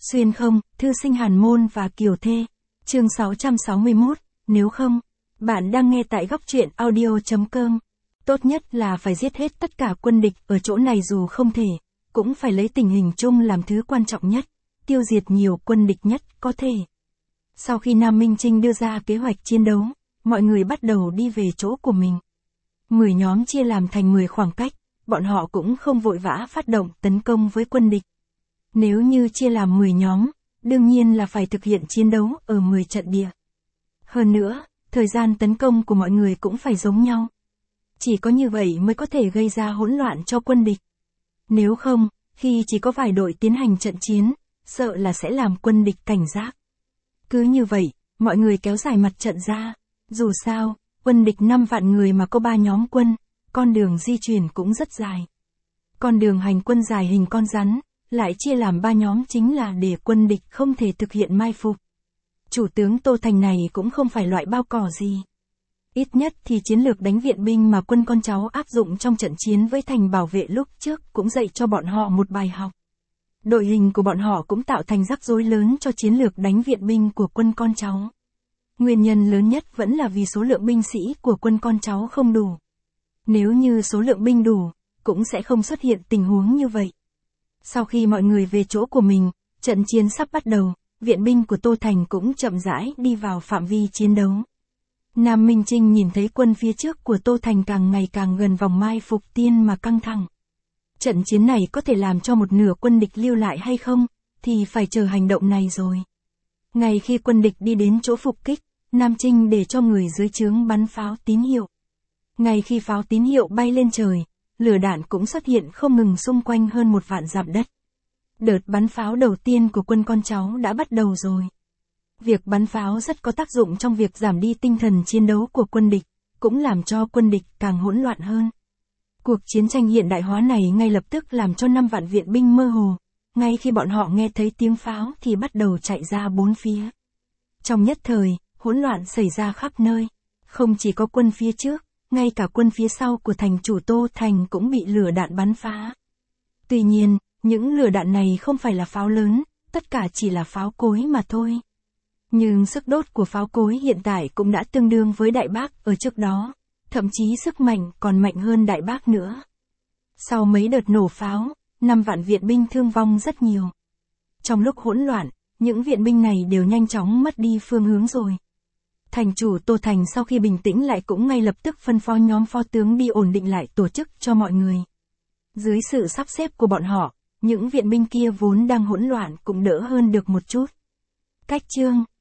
Xuyên không, thư sinh Hàn Môn và Kiều Thê. Chương 661, nếu không, bạn đang nghe tại góc truyện audio.com. Tốt nhất là phải giết hết tất cả quân địch ở chỗ này, dù không thể, cũng phải lấy tình hình chung làm thứ quan trọng nhất, tiêu diệt nhiều quân địch nhất có thể. Sau khi Nam Minh Trinh đưa ra kế hoạch chiến đấu, mọi người bắt đầu đi về chỗ của mình. 10 nhóm chia làm thành 10 khoảng cách, bọn họ cũng không vội vã phát động tấn công với quân địch. Nếu như chia làm 10 nhóm, đương nhiên là phải thực hiện chiến đấu ở 10 trận địa. Hơn nữa, thời gian tấn công của mọi người cũng phải giống nhau. Chỉ có như vậy mới có thể gây ra hỗn loạn cho quân địch. Nếu không, khi chỉ có vài đội tiến hành trận chiến, sợ là sẽ làm quân địch cảnh giác. Cứ như vậy, mọi người kéo dài mặt trận ra. Dù sao, quân địch 5 vạn người mà có 3 nhóm quân, con đường di chuyển cũng rất dài. Con đường hành quân dài hình con rắn, lại chia làm 3 nhóm chính là để quân địch không thể thực hiện mai phục. Chủ tướng Tô Thành này cũng không phải loại bao cỏ gì. Ít nhất thì chiến lược đánh viện binh mà quân con cháu áp dụng trong trận chiến với thành bảo vệ lúc trước cũng dạy cho bọn họ một bài học. Đội hình của bọn họ cũng tạo thành rắc rối lớn cho chiến lược đánh viện binh của quân con cháu. Nguyên nhân lớn nhất vẫn là vì số lượng binh sĩ của quân con cháu không đủ. Nếu như số lượng binh đủ, cũng sẽ không xuất hiện tình huống như vậy. Sau khi mọi người về chỗ của mình, trận chiến sắp bắt đầu, viện binh của Tô Thành cũng chậm rãi đi vào phạm vi chiến đấu. Nam Minh Trinh nhìn thấy quân phía trước của Tô Thành càng ngày càng gần vòng mai phục tiên mà căng thẳng. Trận chiến này có thể làm cho một nửa quân địch lưu lại hay không, thì phải chờ hành động này rồi. Ngay khi quân địch đi đến chỗ phục kích, Nam Trinh để cho người dưới trướng bắn pháo tín hiệu. Ngay khi pháo tín hiệu bay lên trời, lửa đạn cũng xuất hiện không ngừng xung quanh hơn 1 vạn dặm đất. Đợt bắn pháo đầu tiên của quân con cháu đã bắt đầu rồi. Việc bắn pháo rất có tác dụng trong việc giảm đi tinh thần chiến đấu của quân địch, cũng làm cho quân địch càng hỗn loạn hơn. Cuộc chiến tranh hiện đại hóa này ngay lập tức làm cho 5 vạn viện binh mơ hồ. Ngay khi bọn họ nghe thấy tiếng pháo thì bắt đầu chạy ra bốn phía. Trong nhất thời, hỗn loạn xảy ra khắp nơi. Không chỉ có quân phía trước, ngay cả quân phía sau của thành chủ Tô Thành cũng bị lửa đạn bắn phá. Tuy nhiên, những lửa đạn này không phải là pháo lớn, tất cả chỉ là pháo cối mà thôi. Nhưng sức đốt của pháo cối hiện tại cũng đã tương đương với Đại Bác ở trước đó, thậm chí sức mạnh còn mạnh hơn Đại Bác nữa. Sau mấy đợt nổ pháo, 5 vạn viện binh thương vong rất nhiều. Trong lúc hỗn loạn, những viện binh này đều nhanh chóng mất đi phương hướng rồi. Thành chủ Tô Thành sau khi bình tĩnh lại cũng ngay lập tức phân phó nhóm phó tướng đi ổn định lại tổ chức cho mọi người. Dưới sự sắp xếp của bọn họ, những viện binh kia vốn đang hỗn loạn cũng đỡ hơn được một chút. Cách chương